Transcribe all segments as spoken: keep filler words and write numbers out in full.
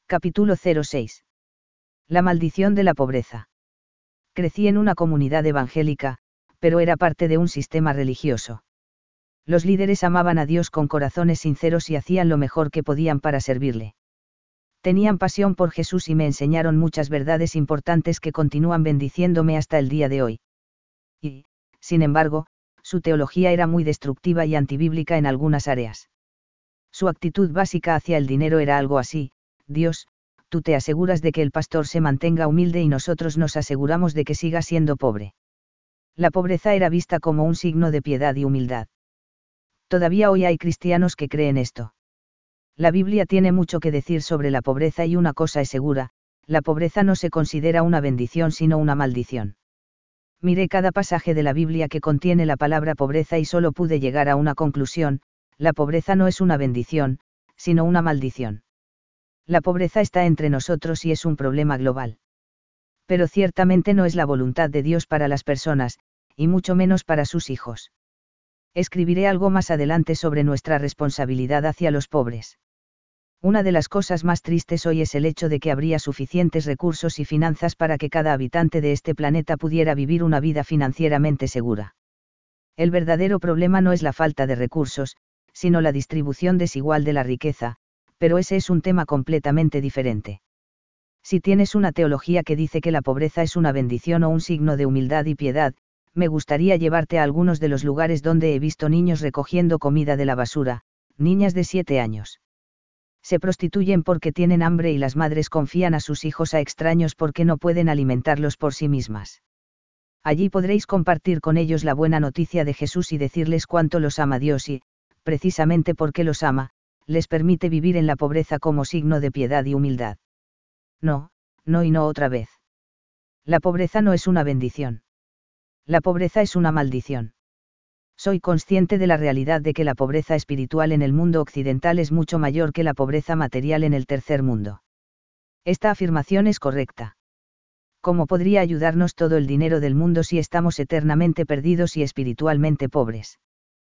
Capítulo cero seis. La maldición de la pobreza. Crecí en una comunidad evangélica, pero era parte de un sistema religioso. Los líderes amaban a Dios con corazones sinceros y hacían lo mejor que podían para servirle. Tenían pasión por Jesús y me enseñaron muchas verdades importantes que continúan bendiciéndome hasta el día de hoy. Y, sin embargo, su teología era muy destructiva y antibíblica en algunas áreas. Su actitud básica hacia el dinero era algo así: Dios, tú te aseguras de que el pastor se mantenga humilde y nosotros nos aseguramos de que siga siendo pobre. La pobreza era vista como un signo de piedad y humildad. Todavía hoy hay cristianos que creen esto. La Biblia tiene mucho que decir sobre la pobreza y una cosa es segura: la pobreza no se considera una bendición sino una maldición. Miré cada pasaje de la Biblia que contiene la palabra pobreza y solo pude llegar a una conclusión: la pobreza no es una bendición, sino una maldición. La pobreza está entre nosotros y es un problema global. Pero ciertamente no es la voluntad de Dios para las personas, y mucho menos para sus hijos. Escribiré algo más adelante sobre nuestra responsabilidad hacia los pobres. Una de las cosas más tristes hoy es el hecho de que habría suficientes recursos y finanzas para que cada habitante de este planeta pudiera vivir una vida financieramente segura. El verdadero problema no es la falta de recursos, sino la distribución desigual de la riqueza, pero ese es un tema completamente diferente. Si tienes una teología que dice que la pobreza es una bendición o un signo de humildad y piedad, me gustaría llevarte a algunos de los lugares donde he visto niños recogiendo comida de la basura, niñas de siete años. Se prostituyen porque tienen hambre y las madres confían a sus hijos a extraños porque no pueden alimentarlos por sí mismas. Allí podréis compartir con ellos la buena noticia de Jesús y decirles cuánto los ama Dios y, precisamente porque los ama, les permite vivir en la pobreza como signo de piedad y humildad. No, no y no otra vez. La pobreza no es una bendición. La pobreza es una maldición. Soy consciente de la realidad de que la pobreza espiritual en el mundo occidental es mucho mayor que la pobreza material en el tercer mundo. Esta afirmación es correcta. ¿Cómo podría ayudarnos todo el dinero del mundo si estamos eternamente perdidos y espiritualmente pobres?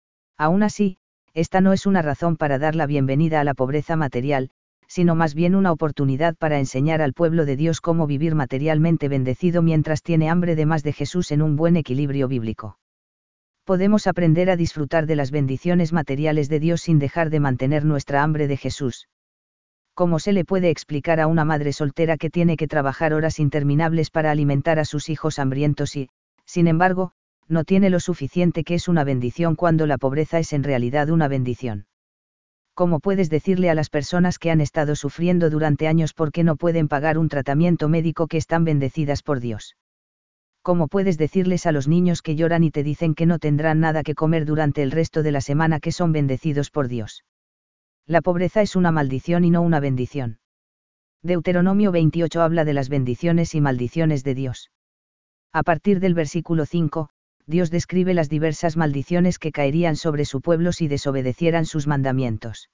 Aún así, esta no es una razón para dar la bienvenida a la pobreza material, sino más bien una oportunidad para enseñar al pueblo de Dios cómo vivir materialmente bendecido mientras tiene hambre de más de Jesús en un buen equilibrio bíblico. Podemos aprender a disfrutar de las bendiciones materiales de Dios sin dejar de mantener nuestra hambre de Jesús. ¿Cómo se le puede explicar a una madre soltera que tiene que trabajar horas interminables para alimentar a sus hijos hambrientos y, sin embargo, no tiene lo suficiente que es una bendición cuando la pobreza es en realidad una bendición? ¿Cómo puedes decirle a las personas que han estado sufriendo durante años porque no pueden pagar un tratamiento médico que están bendecidas por Dios? ¿Cómo puedes decirles a los niños que lloran y te dicen que no tendrán nada que comer durante el resto de la semana que son bendecidos por Dios? La pobreza es una maldición y no una bendición. Deuteronomio veintiocho habla de las bendiciones y maldiciones de Dios. A partir del versículo cinco, Dios describe las diversas maldiciones que caerían sobre su pueblo si desobedecieran sus mandamientos.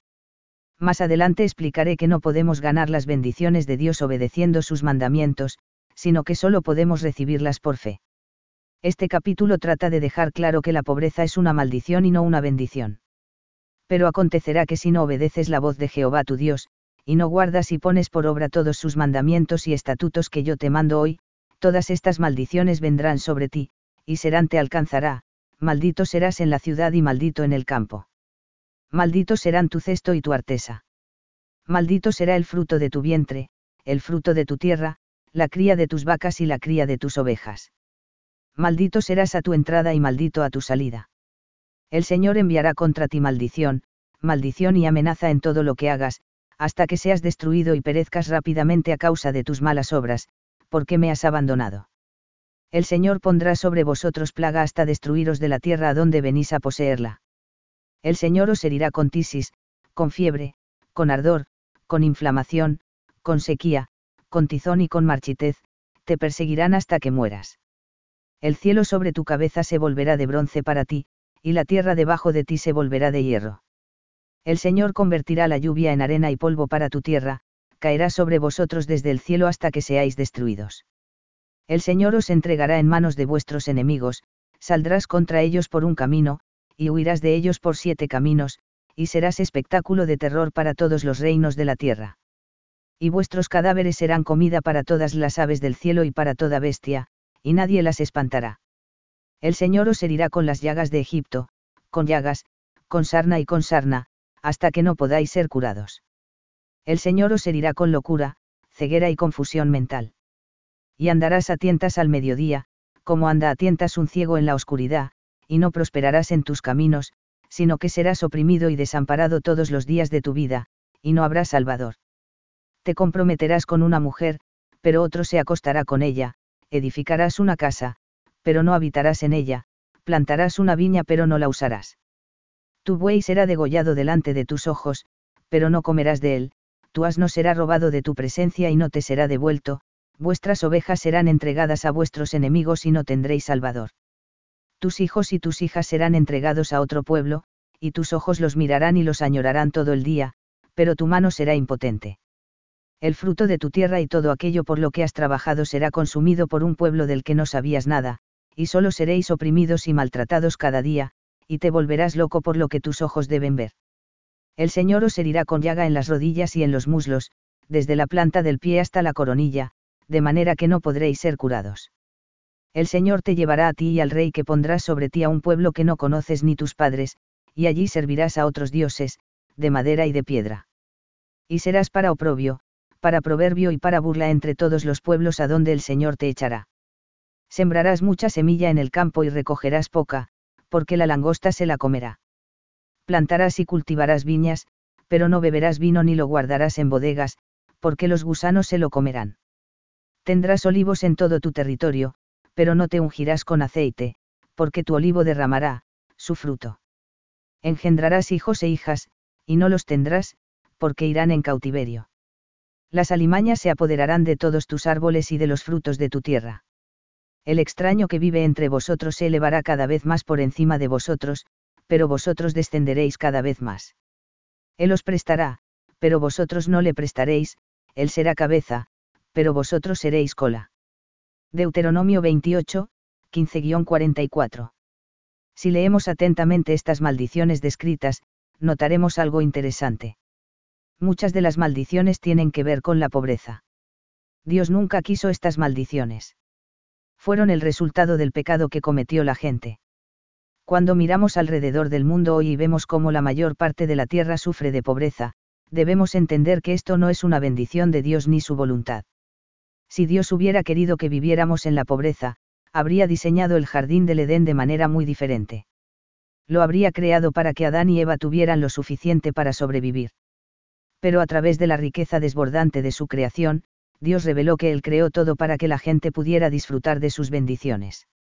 Más adelante explicaré que no podemos ganar las bendiciones de Dios obedeciendo sus mandamientos, sino que solo podemos recibirlas por fe. Este capítulo trata de dejar claro que la pobreza es una maldición y no una bendición. Pero acontecerá que si no obedeces la voz de Jehová tu Dios, y no guardas y pones por obra todos sus mandamientos y estatutos que yo te mando hoy, todas estas maldiciones vendrán sobre ti, y serán te alcanzará: maldito serás en la ciudad y maldito en el campo. Malditos serán tu cesto y tu artesa. Maldito será el fruto de tu vientre, el fruto de tu tierra, la cría de tus vacas y la cría de tus ovejas. Maldito serás a tu entrada y maldito a tu salida. El Señor enviará contra ti maldición, maldición y amenaza en todo lo que hagas, hasta que seas destruido y perezcas rápidamente a causa de tus malas obras, porque me has abandonado. El Señor pondrá sobre vosotros plaga hasta destruiros de la tierra a donde venís a poseerla. El Señor os herirá con tisis, con fiebre, con ardor, con inflamación, con sequía, con tizón y con marchitez, te perseguirán hasta que mueras. El cielo sobre tu cabeza se volverá de bronce para ti, y la tierra debajo de ti se volverá de hierro. El Señor convertirá la lluvia en arena y polvo para tu tierra, caerá sobre vosotros desde el cielo hasta que seáis destruidos. El Señor os entregará en manos de vuestros enemigos, saldrás contra ellos por un camino, y huirás de ellos por siete caminos, y serás espectáculo de terror para todos los reinos de la tierra. Y vuestros cadáveres serán comida para todas las aves del cielo y para toda bestia, y nadie las espantará. El Señor os herirá con las llagas de Egipto, con llagas, con sarna y con sarna, hasta que no podáis ser curados. El Señor os herirá con locura, ceguera y confusión mental. Y andarás a tientas al mediodía, como anda a tientas un ciego en la oscuridad, y no prosperarás en tus caminos, sino que serás oprimido y desamparado todos los días de tu vida, y no habrá salvador. Te comprometerás con una mujer, pero otro se acostará con ella, edificarás una casa, pero no habitarás en ella, plantarás una viña pero no la usarás. Tu buey será degollado delante de tus ojos, pero no comerás de él, tu asno será robado de tu presencia y no te será devuelto, vuestras ovejas serán entregadas a vuestros enemigos y no tendréis salvador. Tus hijos y tus hijas serán entregados a otro pueblo, y tus ojos los mirarán y los añorarán todo el día, pero tu mano será impotente. El fruto de tu tierra y todo aquello por lo que has trabajado será consumido por un pueblo del que no sabías nada, y solo seréis oprimidos y maltratados cada día, y te volverás loco por lo que tus ojos deben ver. El Señor os herirá con llaga en las rodillas y en los muslos, desde la planta del pie hasta la coronilla, de manera que no podréis ser curados. El Señor te llevará a ti y al rey que pondrás sobre ti a un pueblo que no conoces ni tus padres, y allí servirás a otros dioses, de madera y de piedra. Y serás para oprobio, para proverbio y para burla entre todos los pueblos a donde el Señor te echará. Sembrarás mucha semilla en el campo y recogerás poca, porque la langosta se la comerá. Plantarás y cultivarás viñas, pero no beberás vino ni lo guardarás en bodegas, porque los gusanos se lo comerán. Tendrás olivos en todo tu territorio, pero no te ungirás con aceite, porque tu olivo derramará su fruto. Engendrarás hijos e hijas, y no los tendrás, porque irán en cautiverio. Las alimañas se apoderarán de todos tus árboles y de los frutos de tu tierra. El extraño que vive entre vosotros se elevará cada vez más por encima de vosotros, pero vosotros descenderéis cada vez más. Él os prestará, pero vosotros no le prestaréis, él será cabeza, pero vosotros seréis cola. Deuteronomio veintiocho, quince a cuarenta y cuatro. Si leemos atentamente estas maldiciones descritas, notaremos algo interesante. Muchas de las maldiciones tienen que ver con la pobreza. Dios nunca quiso estas maldiciones. Fueron el resultado del pecado que cometió la gente. Cuando miramos alrededor del mundo hoy y vemos cómo la mayor parte de la tierra sufre de pobreza, debemos entender que esto no es una bendición de Dios ni su voluntad. Si Dios hubiera querido que viviéramos en la pobreza, habría diseñado el jardín del Edén de manera muy diferente. Lo habría creado para que Adán y Eva tuvieran lo suficiente para sobrevivir. Pero a través de la riqueza desbordante de su creación, Dios reveló que Él creó todo para que la gente pudiera disfrutar de sus bendiciones.